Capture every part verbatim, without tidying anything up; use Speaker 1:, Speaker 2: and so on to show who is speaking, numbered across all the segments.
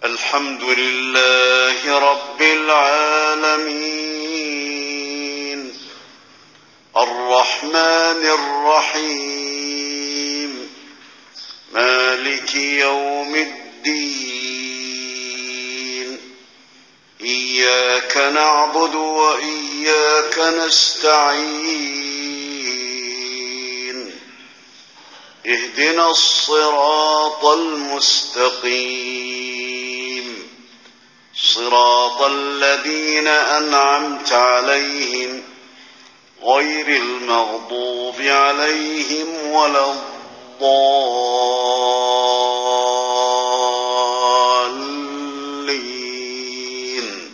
Speaker 1: الحمد لله رب العالمين الرحمن الرحيم مالك يوم الدين إياك نعبد وإياك نستعين اهدنا الصراط المستقيم صراط الذين أنعمت عليهم غير المغضوب عليهم ولا الضالين.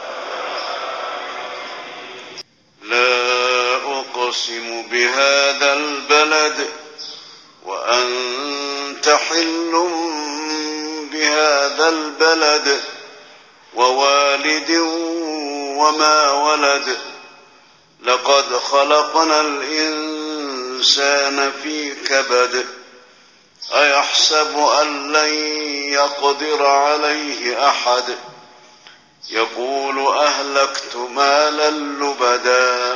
Speaker 1: لا أقسم بهذا البلد وأنت حل بهذا البلد ووالد وما ولد لقد خلقنا الإنسان في كبد أيحسب أن لن يقدر عليه أحد يقول أهلكت مالا لبدا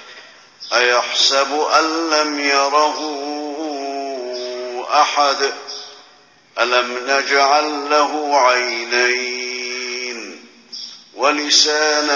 Speaker 1: أيحسب أن لم يره أحد ألم نجعل له عينين ولسانا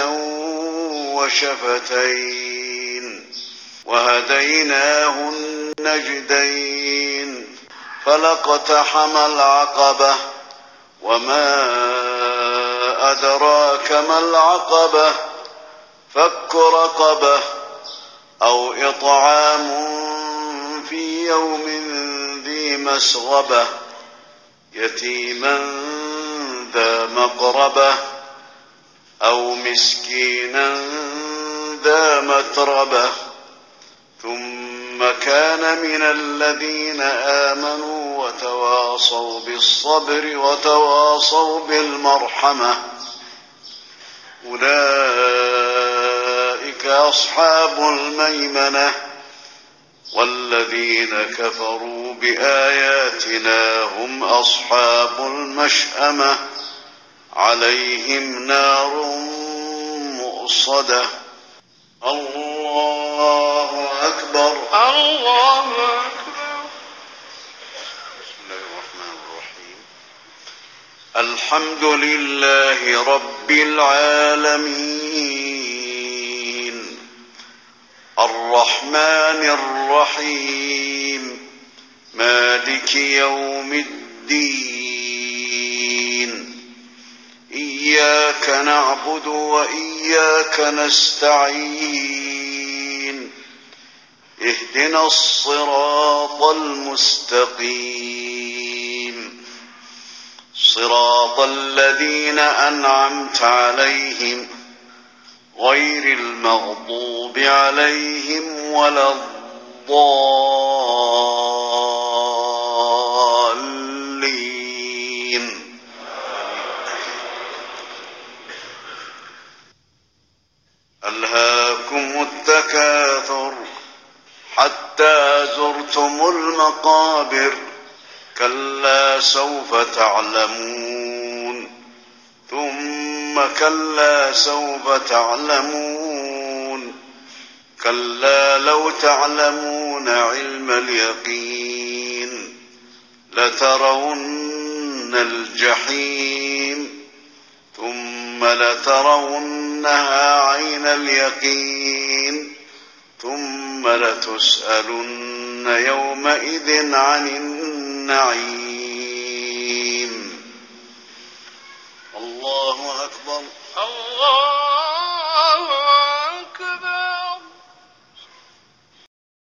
Speaker 1: وشفتين وهديناه النجدين فلاقتحم العقبة وما أدراك ما العقبة فك رقبة أو إطعام في يوم ذي مسغبة يتيما ذا مقربة أو مسكينا ذا متربة ثم كان من الذين آمنوا وتواصوا بالصبر وتواصوا بالمرحمة أولئك أصحاب الميمنة والذين كفروا بآياتنا هم أصحاب المشأمة عليهم نار مؤصدة. الله أكبر
Speaker 2: الله أكبر.
Speaker 1: بسم الله الرحمن الرحيم الحمد لله رب العالمين الرحمن الرحيم مالك يوم الدين إياك نعبد وإياك نستعين اهدنا الصراط المستقيم صراط الذين أنعمت عليهم غير المغضوب عليهم ولا الضالين. ألهاكم التكاثر حتى زرتم المقابر كلا سوف تعلمون ثم كلا سوف تعلمون كلا لو تعلمون علم اليقين لترون الجحيم ثم لترونها عين اليقين ثم لتسألن يومئذ عن النعيم.